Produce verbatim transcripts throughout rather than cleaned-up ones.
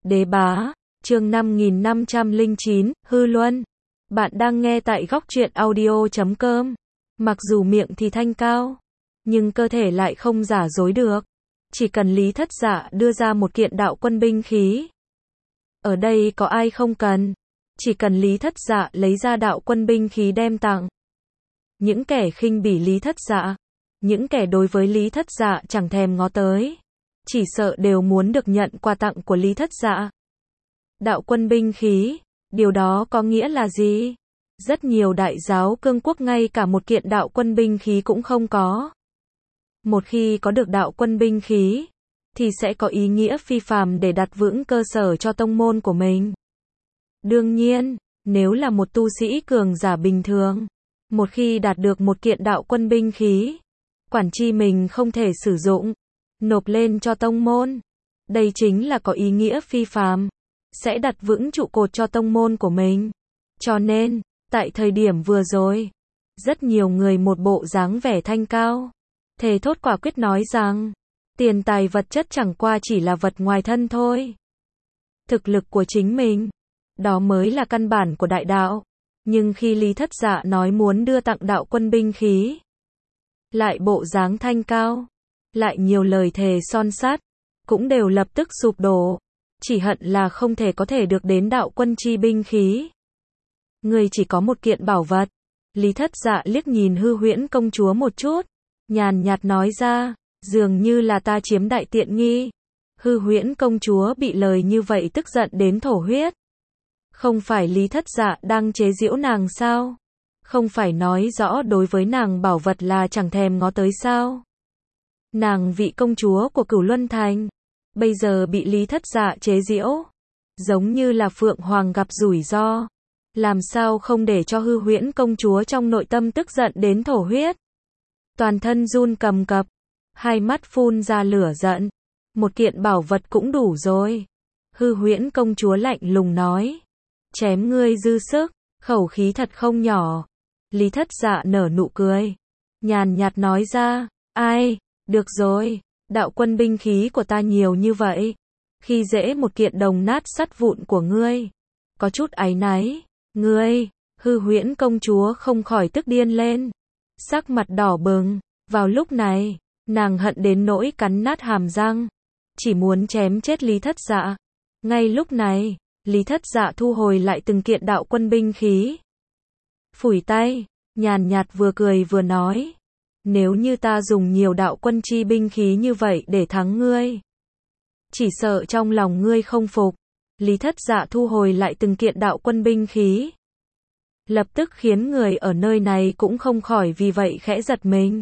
Đế bá, chương năm nghìn năm trăm lẻ chín, Hư Luân. Bạn đang nghe tại góc truyện audio chấm com. Mặc dù miệng thì thanh cao, nhưng cơ thể lại không giả dối được. Chỉ cần Lý Thất Dạ đưa ra một kiện đạo quân binh khí. Ở đây có ai không cần. Chỉ cần Lý Thất Dạ lấy ra đạo quân binh khí đem tặng. Những kẻ khinh bỉ Lý Thất Dạ, những kẻ đối với Lý Thất Dạ chẳng thèm ngó tới, chỉ sợ đều muốn được nhận quà tặng của Lý Thất Dạ. Đạo quân binh khí, điều đó có nghĩa là gì? Rất nhiều đại giáo cương quốc ngay cả một kiện đạo quân binh khí cũng không có. Một khi có được đạo quân binh khí, thì sẽ có ý nghĩa phi phàm để đặt vững cơ sở cho tông môn của mình. Đương nhiên, nếu là một tu sĩ cường giả bình thường, một khi đạt được một kiện đạo quân binh khí, quản chi mình không thể sử dụng, nộp lên cho tông môn. Đây chính là có ý nghĩa phi phàm, sẽ đặt vững trụ cột cho tông môn của mình. Cho nên, tại thời điểm vừa rồi, rất nhiều người một bộ dáng vẻ thanh cao, thề thốt quả quyết nói rằng, tiền tài vật chất chẳng qua chỉ là vật ngoài thân thôi. Thực lực của chính mình, đó mới là căn bản của đại đạo. Nhưng khi Lý Thất Dạ nói muốn đưa tặng đạo quân binh khí, lại bộ dáng thanh cao, lại nhiều lời thề son sắt, cũng đều lập tức sụp đổ. Chỉ hận là không thể có thể được đến đạo quân chi binh khí. Người chỉ có một kiện bảo vật. Lý Thất Dạ liếc nhìn Hư Huyễn công chúa một chút, nhàn nhạt nói ra, dường như là ta chiếm đại tiện nghi. Hư Huyễn công chúa bị lời như vậy tức giận đến thổ huyết. Không phải Lý Thất Dạ đang chế giễu nàng sao? Không phải nói rõ đối với nàng bảo vật là chẳng thèm ngó tới sao? Nàng vị công chúa của Cửu Luân Thành, bây giờ bị Lý Thất Dạ chế giễu, giống như là Phượng Hoàng gặp rủi ro. Làm sao không để cho Hư Huyễn công chúa trong nội tâm tức giận đến thổ huyết? Toàn thân run cầm cập, hai mắt phun ra lửa giận. Một kiện bảo vật cũng đủ rồi. Hư Huyễn công chúa lạnh lùng nói, chém ngươi dư sức, khẩu khí thật không nhỏ. Lý Thất Dạ nở nụ cười, nhàn nhạt nói ra, ai, được rồi, đạo quân binh khí của ta nhiều như vậy, khi dễ một kiện đồng nát sắt vụn của ngươi, có chút áy náy. Ngươi, Hư Huyễn công chúa không khỏi tức điên lên, sắc mặt đỏ bừng. Vào lúc này, nàng hận đến nỗi cắn nát hàm răng, chỉ muốn chém chết Lý Thất Dạ. Ngay lúc này, Lý Thất Dạ thu hồi lại từng kiện đạo quân binh khí. Phủi tay, nhàn nhạt vừa cười vừa nói, nếu như ta dùng nhiều đạo quân chi binh khí như vậy để thắng ngươi, chỉ sợ trong lòng ngươi không phục. Lý Thất Dạ thu hồi lại từng kiện đạo quân binh khí, lập tức khiến người ở nơi này cũng không khỏi vì vậy khẽ giật mình.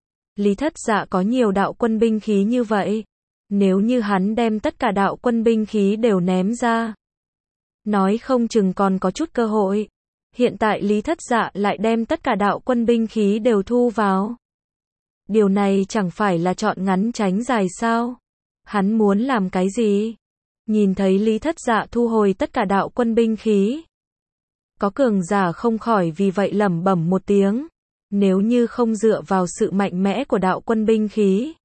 Lý Thất Dạ có nhiều đạo quân binh khí như vậy, nếu như hắn đem tất cả đạo quân binh khí đều ném ra, nói không chừng còn có chút cơ hội. Hiện tại Lý Thất Dạ lại đem tất cả đạo quân binh khí đều thu vào. Điều này chẳng phải là chọn ngắn tránh dài sao? Hắn muốn làm cái gì? Nhìn thấy Lý Thất Dạ thu hồi tất cả đạo quân binh khí, có cường giả không khỏi vì vậy lẩm bẩm một tiếng. Nếu như không dựa vào sự mạnh mẽ của đạo quân binh khí,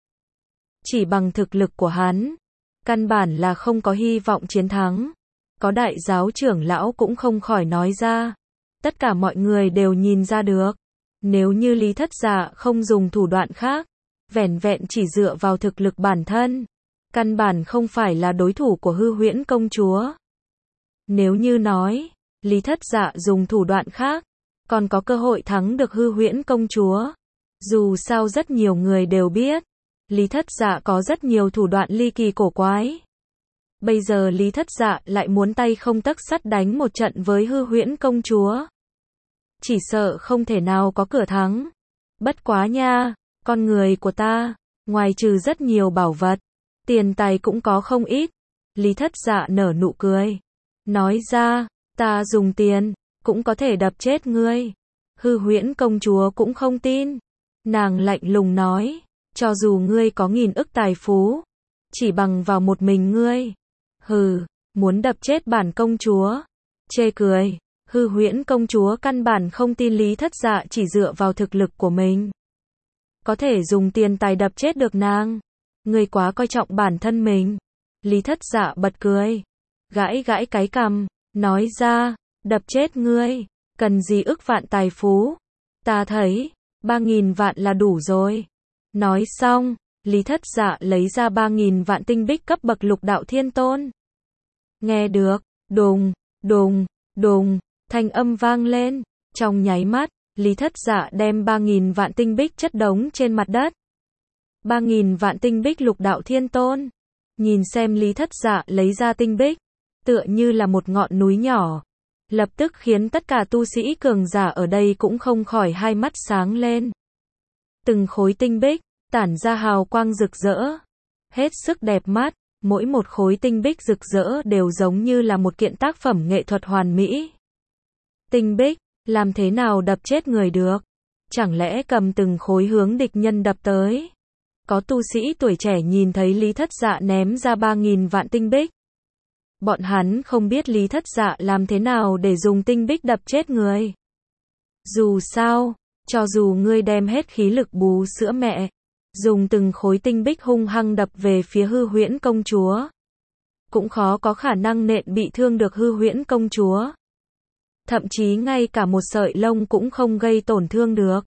chỉ bằng thực lực của hắn, căn bản là không có hy vọng chiến thắng. Có đại giáo trưởng lão cũng không khỏi nói ra. Tất cả mọi người đều nhìn ra được. Nếu như Lý Thất Dạ không dùng thủ đoạn khác, vẻn vẹn chỉ dựa vào thực lực bản thân, căn bản không phải là đối thủ của Hư Huyễn công chúa. Nếu như nói, Lý Thất Dạ dùng thủ đoạn khác, còn có cơ hội thắng được Hư Huyễn công chúa. Dù sao rất nhiều người đều biết, Lý Thất Dạ có rất nhiều thủ đoạn ly kỳ cổ quái. Bây giờ Lý Thất Dạ lại muốn tay không tấc sắt đánh một trận với Hư Huyễn công chúa. Chỉ sợ không thể nào có cửa thắng. Bất quá nha, con người của ta, ngoài trừ rất nhiều bảo vật, tiền tài cũng có không ít. Lý Thất Dạ nở nụ cười, nói ra, ta dùng tiền, cũng có thể đập chết ngươi. Hư Huyễn công chúa cũng không tin. Nàng lạnh lùng nói, cho dù ngươi có nghìn ức tài phú, chỉ bằng vào một mình ngươi, hừ, muốn đập chết bản công chúa. Chê cười. Hư Huyễn công chúa căn bản không tin Lý Thất Dạ chỉ dựa vào thực lực của mình có thể dùng tiền tài đập chết được nàng. Ngươi quá coi trọng bản thân mình. Lý Thất Dạ bật cười, gãi gãi cái cằm, nói ra, đập chết ngươi, cần gì ức vạn tài phú, ta thấy, ba nghìn vạn là đủ rồi. Nói xong, Lý Thất Dạ lấy ra ba nghìn vạn tinh bích cấp bậc lục đạo thiên tôn. Nghe được, đùng, đùng, đùng, thanh âm vang lên, trong nháy mắt, Lý Thất Dạ đem ba nghìn vạn tinh bích chất đống trên mặt đất. ba nghìn vạn tinh bích lục đạo thiên tôn. Nhìn xem Lý Thất Dạ lấy ra tinh bích, tựa như là một ngọn núi nhỏ, lập tức khiến tất cả tu sĩ cường giả ở đây cũng không khỏi hai mắt sáng lên. Từng khối tinh bích, tản ra hào quang rực rỡ, hết sức đẹp mắt, mỗi một khối tinh bích rực rỡ đều giống như là một kiện tác phẩm nghệ thuật hoàn mỹ. Tinh bích, làm thế nào đập chết người được? Chẳng lẽ cầm từng khối hướng địch nhân đập tới? Có tu sĩ tuổi trẻ nhìn thấy Lý Thất Dạ ném ra ba nghìn vạn tinh bích. Bọn hắn không biết Lý Thất Dạ làm thế nào để dùng tinh bích đập chết người. Dù sao, cho dù ngươi đem hết khí lực bú sữa mẹ, dùng từng khối tinh bích hung hăng đập về phía Hư Huyễn công chúa, cũng khó có khả năng nện bị thương được Hư Huyễn công chúa. Thậm chí ngay cả một sợi lông cũng không gây tổn thương được.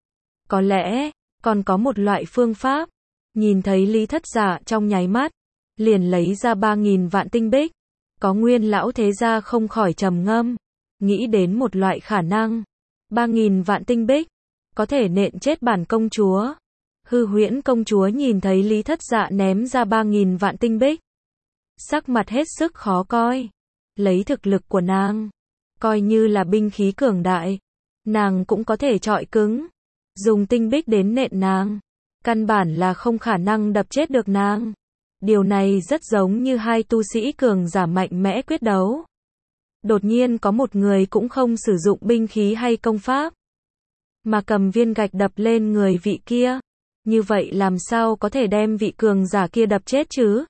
Có lẽ, còn có một loại phương pháp. Nhìn thấy Lý Thất Dạ trong nháy mắt, liền lấy ra ba nghìn vạn tinh bích. Có Nguyên lão thế gia không khỏi trầm ngâm, nghĩ đến một loại khả năng. ba nghìn vạn tinh bích, có thể nện chết bản công chúa. Hư Huyễn công chúa nhìn thấy Lý Thất Dạ ném ra ba nghìn vạn tinh bích, sắc mặt hết sức khó coi. Lấy thực lực của nàng, coi như là binh khí cường đại, nàng cũng có thể chọi cứng. Dùng tinh bích đến nện nàng, căn bản là không khả năng đập chết được nàng. Điều này rất giống như hai tu sĩ cường giả mạnh mẽ quyết đấu. Đột nhiên có một người cũng không sử dụng binh khí hay công pháp, mà cầm viên gạch đập lên người vị kia. Như vậy làm sao có thể đem vị cường giả kia đập chết chứ?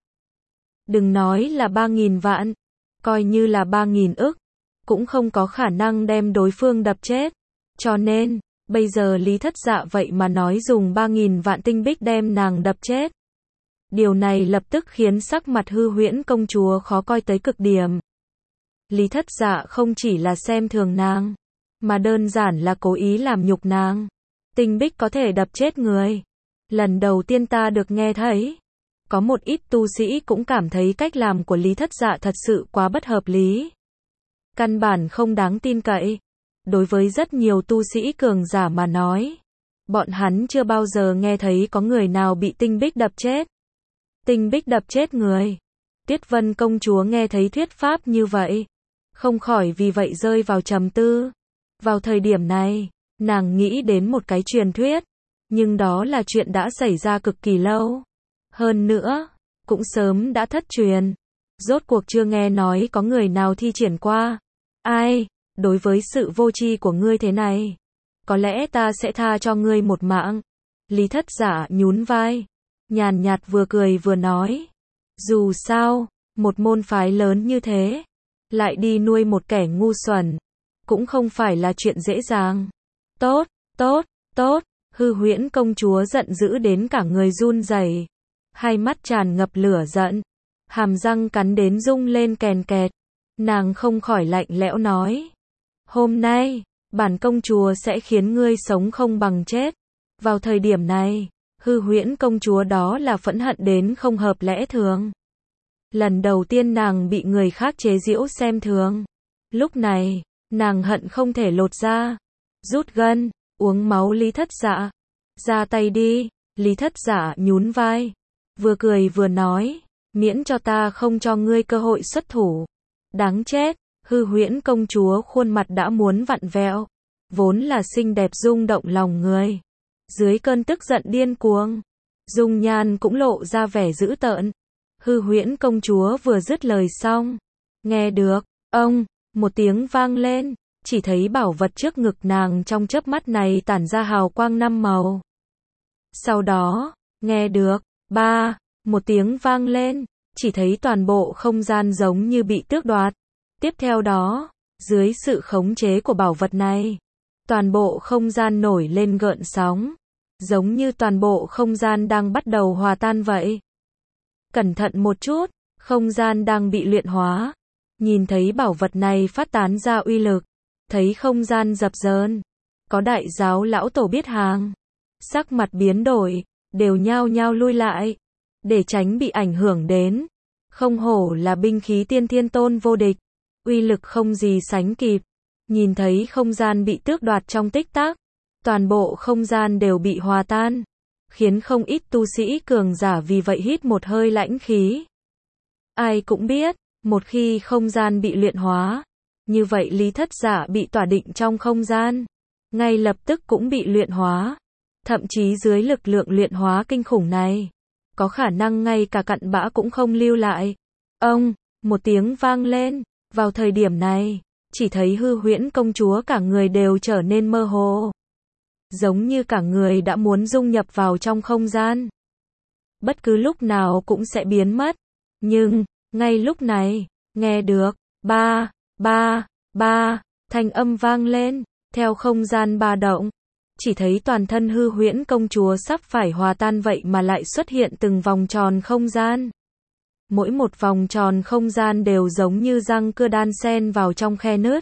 Đừng nói là ba nghìn vạn, coi như là ba nghìn ức, cũng không có khả năng đem đối phương đập chết. Cho nên, bây giờ Lý Thất Dạ vậy mà nói dùng ba nghìn vạn tinh bích đem nàng đập chết. Điều này lập tức khiến sắc mặt Hư Huyễn công chúa khó coi tới cực điểm. Lý Thất Dạ không chỉ là xem thường nàng, mà đơn giản là cố ý làm nhục nàng. Tinh bích có thể đập chết người. Lần đầu tiên ta được nghe thấy. Có một ít tu sĩ cũng cảm thấy cách làm của Lý Thất Dạ thật sự quá bất hợp lý. Căn bản không đáng tin cậy. Đối với rất nhiều tu sĩ cường giả mà nói, bọn hắn chưa bao giờ nghe thấy có người nào bị tinh bích đập chết. Tinh bích đập chết người. Tuyết Vân công chúa nghe thấy thuyết pháp như vậy, không khỏi vì vậy rơi vào trầm tư. Vào thời điểm này, nàng nghĩ đến một cái truyền thuyết, nhưng đó là chuyện đã xảy ra cực kỳ lâu. Hơn nữa, cũng sớm đã thất truyền. Rốt cuộc chưa nghe nói có người nào thi triển qua. Ai, đối với sự vô tri của ngươi thế này, có lẽ ta sẽ tha cho ngươi một mạng. Lý Thất Dạ nhún vai, nhàn nhạt vừa cười vừa nói. Dù sao, một môn phái lớn như thế, lại đi nuôi một kẻ ngu xuẩn, cũng không phải là chuyện dễ dàng. Tốt, tốt, tốt. Hư Huyễn công chúa giận dữ đến cả người run rẩy, hai mắt tràn ngập lửa giận, hàm răng cắn đến rung lên kèn kẹt. Nàng không khỏi lạnh lẽo nói, hôm nay, bản công chúa sẽ khiến ngươi sống không bằng chết. Vào thời điểm này, Hư Huyễn công chúa đó là phẫn hận đến không hợp lẽ thường. Lần đầu tiên nàng bị người khác chế giễu xem thường. Lúc này, nàng hận không thể lột da, rút gân, uống máu Lý Thất Dạ. Ra tay đi. Lý Thất Dạ nhún vai, vừa cười vừa nói, miễn cho ta không cho ngươi cơ hội xuất thủ. Đáng chết. Hư Huyễn công chúa khuôn mặt đã muốn vặn vẹo, vốn là xinh đẹp rung động lòng người. Dưới cơn tức giận điên cuồng, dung nhan cũng lộ ra vẻ dữ tợn. Hư Huyễn công chúa vừa dứt lời xong, nghe được, ông, một tiếng vang lên, chỉ thấy bảo vật trước ngực nàng trong chớp mắt này tản ra hào quang năm màu. Sau đó, nghe được, ba, một tiếng vang lên, chỉ thấy toàn bộ không gian giống như bị tước đoạt. Tiếp theo đó, dưới sự khống chế của bảo vật này, toàn bộ không gian nổi lên gợn sóng, giống như toàn bộ không gian đang bắt đầu hòa tan vậy. Cẩn thận một chút, không gian đang bị luyện hóa, Nhìn thấy bảo vật này phát tán ra uy lực, thấy không gian dập dờn, có đại giáo lão tổ biết hàng, sắc mặt biến đổi, đều nhao nhao lui lại, để tránh bị ảnh hưởng đến. Không hổ là binh khí tiên thiên tôn vô địch, uy lực không gì sánh kịp. Nhìn thấy không gian bị tước đoạt trong tích tắc, toàn bộ không gian đều bị hòa tan, khiến không ít tu sĩ cường giả vì vậy hít một hơi lãnh khí. Ai cũng biết, một khi không gian bị luyện hóa, như vậy lý thất giả bị tỏa định trong không gian, ngay lập tức cũng bị luyện hóa. Thậm chí dưới lực lượng luyện hóa kinh khủng này, có khả năng ngay cả cặn bã cũng không lưu lại. Ông, một tiếng vang lên, vào thời điểm này, chỉ thấy Hư Huyễn công chúa cả người đều trở nên mơ hồ. Giống như cả người đã muốn dung nhập vào trong không gian. Bất cứ lúc nào cũng sẽ biến mất. Nhưng, ngay lúc này, nghe được, ba, ba, ba, thanh âm vang lên, theo không gian ba động. Chỉ thấy toàn thân Hư Huyễn công chúa sắp phải hòa tan vậy mà lại xuất hiện từng vòng tròn không gian. Mỗi một vòng tròn không gian đều giống như răng cưa đan xen vào trong khe nứt.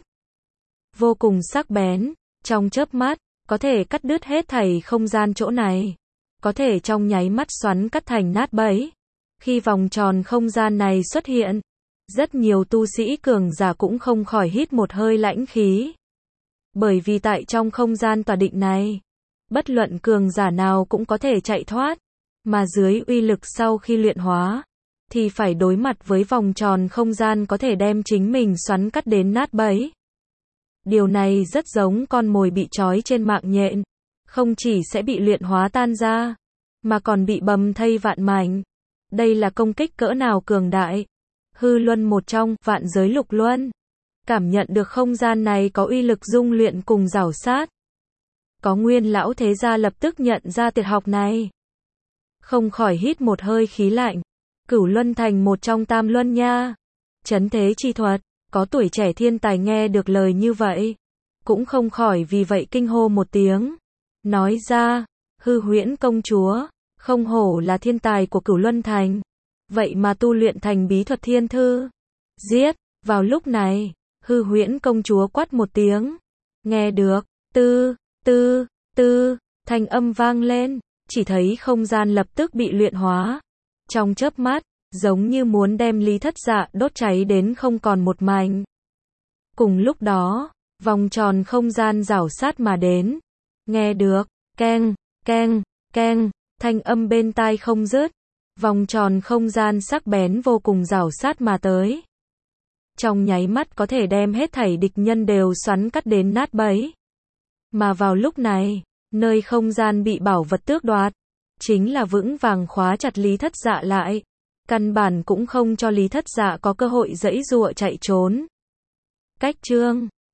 Vô cùng sắc bén, trong chớp mắt, có thể cắt đứt hết thảy không gian chỗ này. Có thể trong nháy mắt xoắn cắt thành nát bấy. Khi vòng tròn không gian này xuất hiện, rất nhiều tu sĩ cường giả cũng không khỏi hít một hơi lãnh khí. Bởi vì tại trong không gian tỏa định này, bất luận cường giả nào cũng có thể chạy thoát, mà dưới uy lực sau khi luyện hóa, thì phải đối mặt với vòng tròn không gian có thể đem chính mình xoắn cắt đến nát bấy. Điều này rất giống con mồi bị trói trên mạng nhện, không chỉ sẽ bị luyện hóa tan ra, mà còn bị bầm thây vạn mảnh. Đây là công kích cỡ nào cường đại. Hư Luân một trong vạn giới lục luân, cảm nhận được không gian này có uy lực dung luyện cùng rảo sát. Có Nguyên lão thế gia lập tức nhận ra tuyệt học này, không khỏi hít một hơi khí lạnh. Cửu Luân thành một trong tam luân nha, trấn thế chi thuật. Có tuổi trẻ thiên tài nghe được lời như vậy, cũng không khỏi vì vậy kinh hô một tiếng. Nói ra, Hư Huyễn công chúa, không hổ là thiên tài của Cửu Luân thành, vậy mà tu luyện thành bí thuật thiên thư. Giết! Vào lúc này, Hư Huyễn công chúa quát một tiếng. Nghe được, tư, tư, tư, thanh âm vang lên, chỉ thấy không gian lập tức bị luyện hóa. Trong chớp mắt, giống như muốn đem Lý Thất Dạ đốt cháy đến không còn một mảnh. Cùng lúc đó, vòng tròn không gian rảo sát mà đến. Nghe được, keng, keng, keng, thanh âm bên tai không dứt. Vòng tròn không gian sắc bén vô cùng rảo sát mà tới. Trong nháy mắt có thể đem hết thảy địch nhân đều xoắn cắt đến nát bấy. Mà vào lúc này, nơi không gian bị bảo vật tước đoạt, chính là vững vàng khóa chặt Lý Thất Dạ lại. Căn bản cũng không cho Lý Thất Dạ có cơ hội giãy giụa chạy trốn. Cách chương